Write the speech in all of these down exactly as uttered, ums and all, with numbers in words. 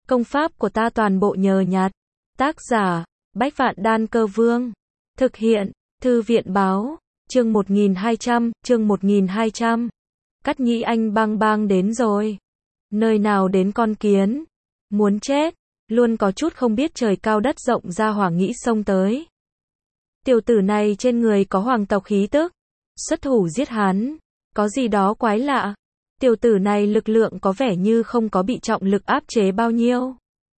Công pháp của ta toàn bộ nhờ nhặt. Tác giả, Bách Vạn Đan Cơ Vương. Thực hiện, Thư viện Báo. Chương một nghìn hai trăm, chương một nghìn hai trăm. Cắt Nhĩ Anh bang bang đến rồi. Nơi nào đến con kiến? Muốn chết. Luôn có chút không biết trời cao đất rộng ra hỏa nghĩ xông tới. Tiểu tử này trên người có hoàng tộc khí tức. Xuất thủ giết hắn. Có gì đó quái lạ. Tiểu tử này lực lượng có vẻ như không có bị trọng lực áp chế bao nhiêu.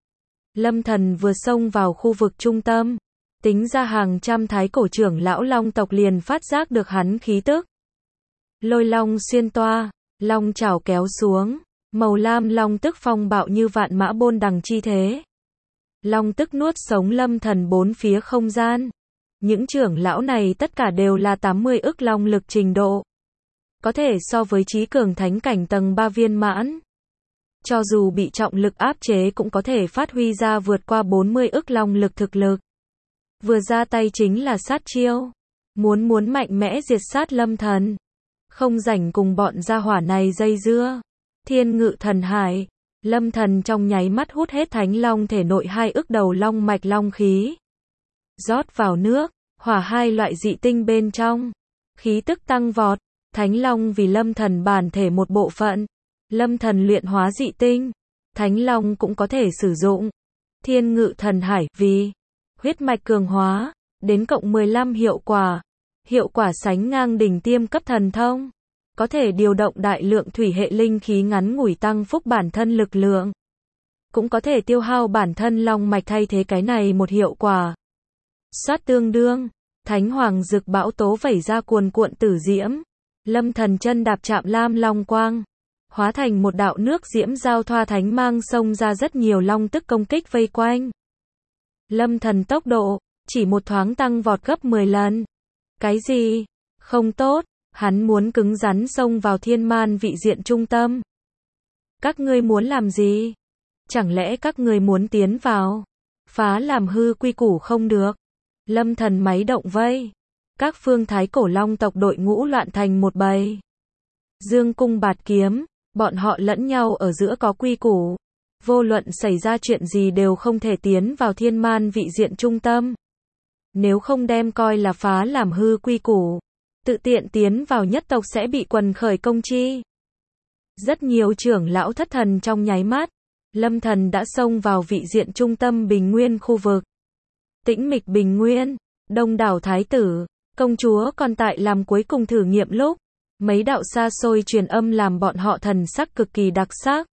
Lâm Thần vừa xông vào khu vực trung tâm. Tính ra hàng trăm thái cổ trưởng lão long tộc liền phát giác được hắn khí tức. Lôi long xuyên toa, long chảo kéo xuống, màu lam long tức phong bạo như vạn mã bôn đằng chi thế. Long tức nuốt sống Lâm Thần bốn phía không gian. Những trưởng lão này tất cả đều là tám mươi ức long lực trình độ. Có thể so với trí cường thánh cảnh tầng ba viên mãn. Cho dù bị trọng lực áp chế cũng có thể phát huy ra vượt qua bốn mươi ức long lực thực lực. Vừa ra tay chính là sát chiêu. Muốn muốn mạnh mẽ diệt sát Lâm Thần. Không rảnh cùng bọn gia hỏa này dây dưa. Thiên ngự thần hải. Lâm Thần trong nháy mắt hút hết thánh long thể nội hai ức đầu long mạch long khí. Rót vào nước, hỏa hai loại dị tinh bên trong. Khí tức tăng vọt. Thánh long vì Lâm Thần bản thể một bộ phận. Lâm Thần luyện hóa dị tinh. Thánh long cũng có thể sử dụng. Thiên ngự thần hải vì huyết mạch cường hóa. Đến cộng mười lăm hiệu quả. Hiệu quả sánh ngang đỉnh tiêm cấp thần thông. Có thể điều động đại lượng thủy hệ linh khí ngắn ngủi tăng phúc bản thân lực lượng. Cũng có thể tiêu hao bản thân long mạch thay thế cái này một hiệu quả. Sát tương đương. Thánh hoàng dực bão tố vẩy ra cuồn cuộn tử diễm. Lâm Thần chân đạp chạm lam long quang. Hóa thành một đạo nước diễm giao thoa thánh mang xông ra rất nhiều long tức công kích vây quanh. Lâm Thần tốc độ, chỉ một thoáng tăng vọt gấp mười lần. Cái gì? Không tốt, hắn muốn cứng rắn xông vào thiên man vị diện trung tâm. Các ngươi muốn làm gì? Chẳng lẽ các ngươi muốn tiến vào? Phá làm hư quy củ không được. Lâm Thần máy động vây. Các phương thái cổ long tộc đội ngũ loạn thành một bầy. Dương cung bạt kiếm, bọn họ lẫn nhau ở giữa có quy củ. Vô luận xảy ra chuyện gì đều không thể tiến vào thiên man vị diện trung tâm. Nếu không đem coi là phá làm hư quy củ. Tự tiện tiến vào nhất tộc sẽ bị quần khởi công chi. Rất nhiều trưởng lão thất thần trong nháy mắt. Lâm Thần đã xông vào vị diện trung tâm bình nguyên khu vực. Tĩnh mịch bình nguyên, đông đảo thái tử, công chúa còn tại làm cuối cùng thử nghiệm lúc. Mấy đạo xa xôi truyền âm làm bọn họ thần sắc cực kỳ đặc sắc.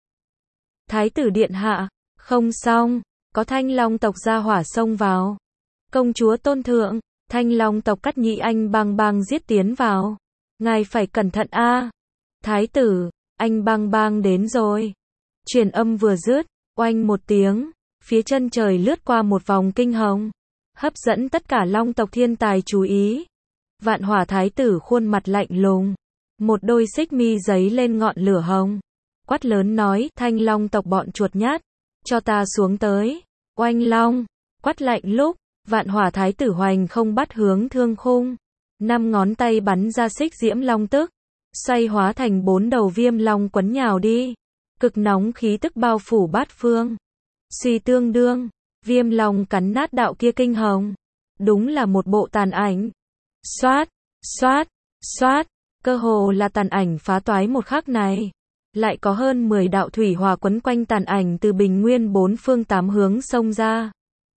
Thái tử điện hạ, không xong, có thanh long tộc gia hỏa xông vào. Công chúa tôn thượng, thanh long tộc Cắt Nhĩ Anh bang bang giết tiến vào. Ngài phải cẩn thận a. Thái tử, anh bang bang đến rồi. Truyền âm vừa dứt, oanh một tiếng, phía chân trời lướt qua một vòng kinh hồng. Hấp dẫn tất cả long tộc thiên tài chú ý. Vạn hỏa thái tử khuôn mặt lạnh lùng. Một đôi xích mi giấy lên ngọn lửa hồng. Quát lớn nói, thanh long tộc bọn chuột nhát. Cho ta xuống tới. Oanh long. Quát lạnh lúc. Vạn hỏa thái tử hoành không bắt hướng thương khung. Năm ngón tay bắn ra xích diễm long tức. Xoay hóa thành bốn đầu viêm long quấn nhào đi. Cực nóng khí tức bao phủ bát phương. Suy tương đương. Viêm long cắn nát đạo kia kinh hồng. Đúng là một bộ tàn ảnh. Xoát, xoát, xoát. Cơ hồ là tàn ảnh phá toái một khắc này. Lại có hơn mười đạo thủy hỏa quấn quanh tàn ảnh từ bình nguyên bốn phương tám hướng xông ra.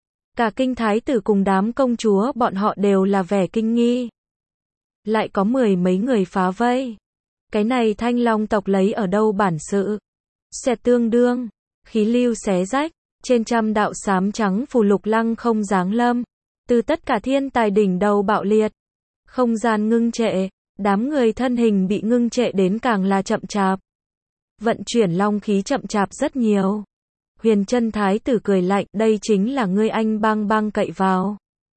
Cả kinh thái tử cùng đám công chúa bọn họ đều là vẻ kinh nghi. Lại có mười mấy người phá vây. Cái này thanh long tộc lấy ở đâu bản sự? Xẹt tương đương. Khí lưu xé rách. Trên trăm đạo xám trắng phù lục lăng không giáng lâm. Từ tất cả thiên tài đỉnh đầu bạo liệt. Không gian ngưng trệ. Đám người thân hình bị ngưng trệ đến càng là chậm chạp. Vận chuyển long khí chậm chạp rất nhiều. Huyền chân thái tử cười lạnh, đây chính là ngươi anh bang bang cậy vào.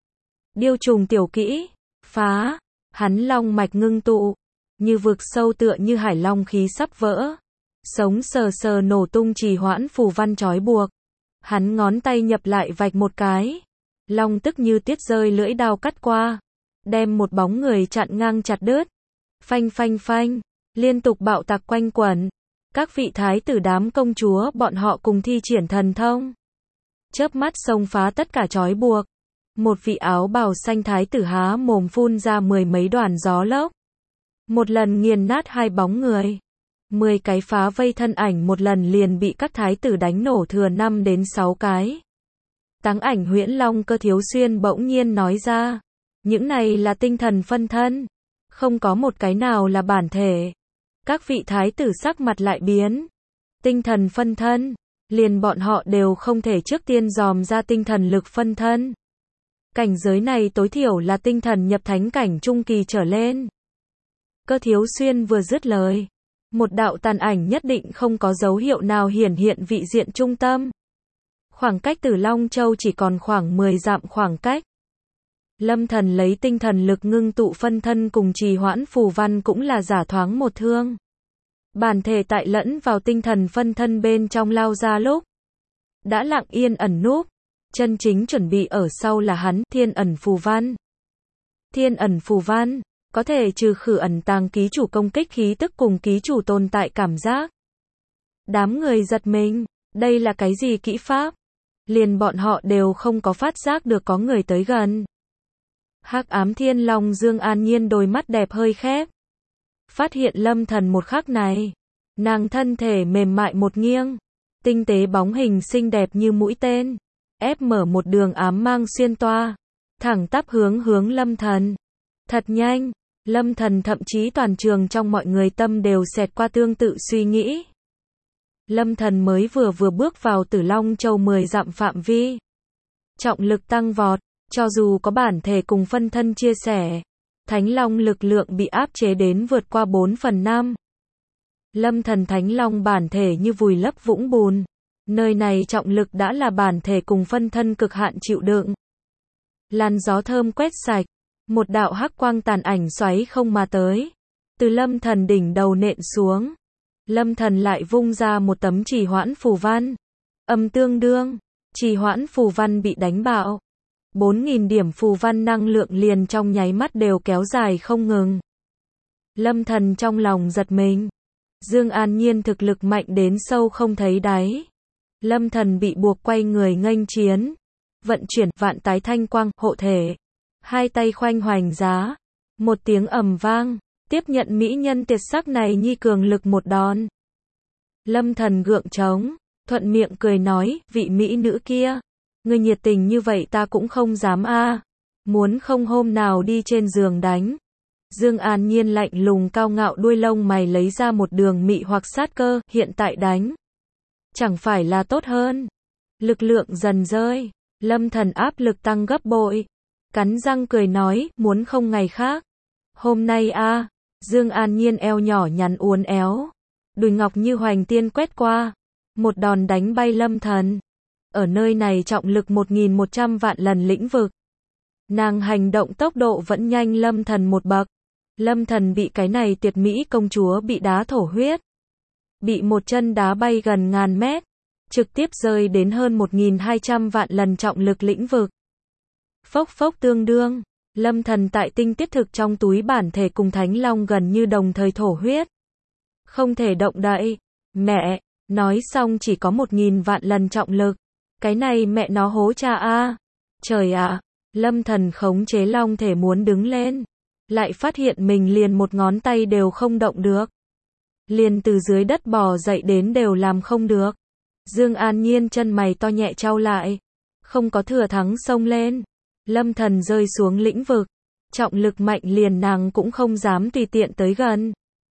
Điêu trùng tiểu kỹ, phá, hắn long mạch ngưng tụ, như vực sâu tựa như hải long khí sắp vỡ. Sống sờ sờ nổ tung trì hoãn phù văn trói buộc. Hắn ngón tay nhập lại vạch một cái. Long tức như tiết rơi lưỡi đao cắt qua. Đem một bóng người chặn ngang chặt đứt. Phanh phanh phanh, liên tục bạo tạc quanh quẩn. Các vị thái tử đám công chúa bọn họ cùng thi triển thần thông. Chớp mắt xông phá tất cả trói buộc. Một vị áo bào xanh thái tử há mồm phun ra mười mấy đoàn gió lốc. Một lần nghiền nát hai bóng người. Mười cái phá vây thân ảnh một lần liền bị các thái tử đánh nổ thừa năm đến sáu cái. Táng ảnh Huyễn Long Cơ Thiếu Xuyên bỗng nhiên nói ra. Những này là tinh thần phân thân. Không có một cái nào là bản thể. Các vị thái tử sắc mặt lại biến. Tinh thần phân thân. Liền bọn họ đều không thể trước tiên dòm ra tinh thần lực phân thân. Cảnh giới này tối thiểu là tinh thần nhập thánh cảnh trung kỳ trở lên. Cơ Thiếu Xuyên vừa dứt lời. Một đạo tàn ảnh nhất định không có dấu hiệu nào hiển hiện vị diện trung tâm. Khoảng cách từ Long Châu chỉ còn khoảng mười dặm khoảng cách. Lâm Thần lấy tinh thần lực ngưng tụ phân thân cùng trì hoãn phù văn cũng là giả thoáng một thương. Bản thể tại lẫn vào tinh thần phân thân bên trong lao ra lúc. Đã lặng yên ẩn núp. Chân chính chuẩn bị ở sau là hắn, thiên ẩn phù văn. Thiên ẩn phù văn, có thể trừ khử ẩn tàng ký chủ công kích khí tức cùng ký chủ tồn tại cảm giác. Đám người giật mình, đây là cái gì kỹ pháp? Liền bọn họ đều không có phát giác được có người tới gần. Hắc ám thiên long Dương An Nhiên đôi mắt đẹp hơi khép. Phát hiện Lâm Thần một khắc này. Nàng thân thể mềm mại một nghiêng. Tinh tế bóng hình xinh đẹp như mũi tên. Ép mở một đường ám mang xuyên toa. Thẳng tắp hướng hướng Lâm Thần. Thật nhanh. Lâm Thần thậm chí toàn trường trong mọi người tâm đều xẹt qua tương tự suy nghĩ. Lâm Thần mới vừa vừa bước vào Tử Long Châu mười dặm phạm vi. Trọng lực tăng vọt. Cho dù có bản thể cùng phân thân chia sẻ. Thánh Long lực lượng bị áp chế đến vượt qua bốn phần năm. Lâm Thần Thánh Long bản thể như vùi lấp vũng bùn. Nơi này trọng lực đã là bản thể cùng phân thân cực hạn chịu đựng. Làn gió thơm quét sạch. Một đạo hắc quang tàn ảnh xoáy không mà tới. Từ Lâm Thần đỉnh đầu nện xuống. Lâm Thần lại vung ra một tấm trì hoãn phù văn. Âm tương đương. Trì hoãn phù văn bị đánh bạo. bốn nghìn điểm phù văn năng lượng liền trong nháy mắt đều kéo dài không ngừng. Lâm Thần trong lòng giật mình. Dương An Nhiên thực lực mạnh đến sâu không thấy đáy. Lâm Thần bị buộc quay người nghênh chiến. Vận chuyển vạn tái thanh quang, hộ thể. Hai tay khoanh hoành giá. Một tiếng ầm vang. Tiếp nhận mỹ nhân tuyệt sắc này nhi cường lực một đòn. Lâm Thần gượng trống. Thuận miệng cười nói, vị mỹ nữ kia. Ngươi nhiệt tình như vậy ta cũng không dám a. Muốn không hôm nào đi trên giường đánh. Dương An Nhiên lạnh lùng cao ngạo đuôi lông mày lấy ra một đường mị hoặc sát cơ, hiện tại đánh. Chẳng phải là tốt hơn. Lực lượng dần rơi. Lâm Thần áp lực tăng gấp bội. Cắn răng cười nói, muốn không ngày khác. Hôm nay a. Dương An Nhiên eo nhỏ nhắn uốn éo. Đùi ngọc như hoành tiên quét qua. Một đòn đánh bay Lâm Thần. Ở nơi này trọng lực một nghìn một trăm vạn lần lĩnh vực. Nàng hành động tốc độ vẫn nhanh Lâm Thần một bậc. Lâm Thần bị cái này tuyệt mỹ công chúa bị đá thổ huyết. Bị một chân đá bay gần ngàn mét. Trực tiếp rơi đến hơn một nghìn hai trăm vạn lần trọng lực lĩnh vực. Phốc phốc tương đương. Lâm Thần tại tinh tiết thực trong túi bản thể cùng Thánh Long gần như đồng thời thổ huyết. Không thể động đậy. Mẹ, nói xong chỉ có một nghìn vạn lần trọng lực. Cái này mẹ nó hố cha a. Trời ạ, Lâm Thần khống chế long thể muốn đứng lên. Lại phát hiện mình liền một ngón tay đều không động được. Liền từ dưới đất bò dậy đến đều làm không được. Dương An Nhiên chân mày to nhẹ chau lại. Không có thừa thắng xông lên. Lâm Thần rơi xuống lĩnh vực. Trọng lực mạnh liền nàng cũng không dám tùy tiện tới gần.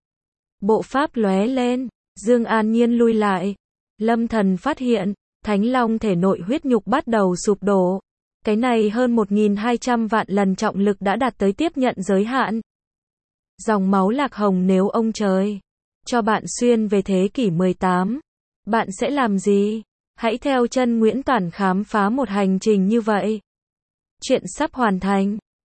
Bộ pháp lóe lên. Dương An Nhiên lui lại. Lâm Thần phát hiện. Thánh Long thể nội huyết nhục bắt đầu sụp đổ. Cái này hơn một nghìn hai trăm vạn lần trọng lực đã đạt tới tiếp nhận giới hạn. Dòng máu lạc hồng nếu ông trời cho bạn xuyên về thế kỷ mười tám, bạn sẽ làm gì? Hãy theo chân Nguyễn Toản khám phá một hành trình như vậy. Chuyện sắp hoàn thành.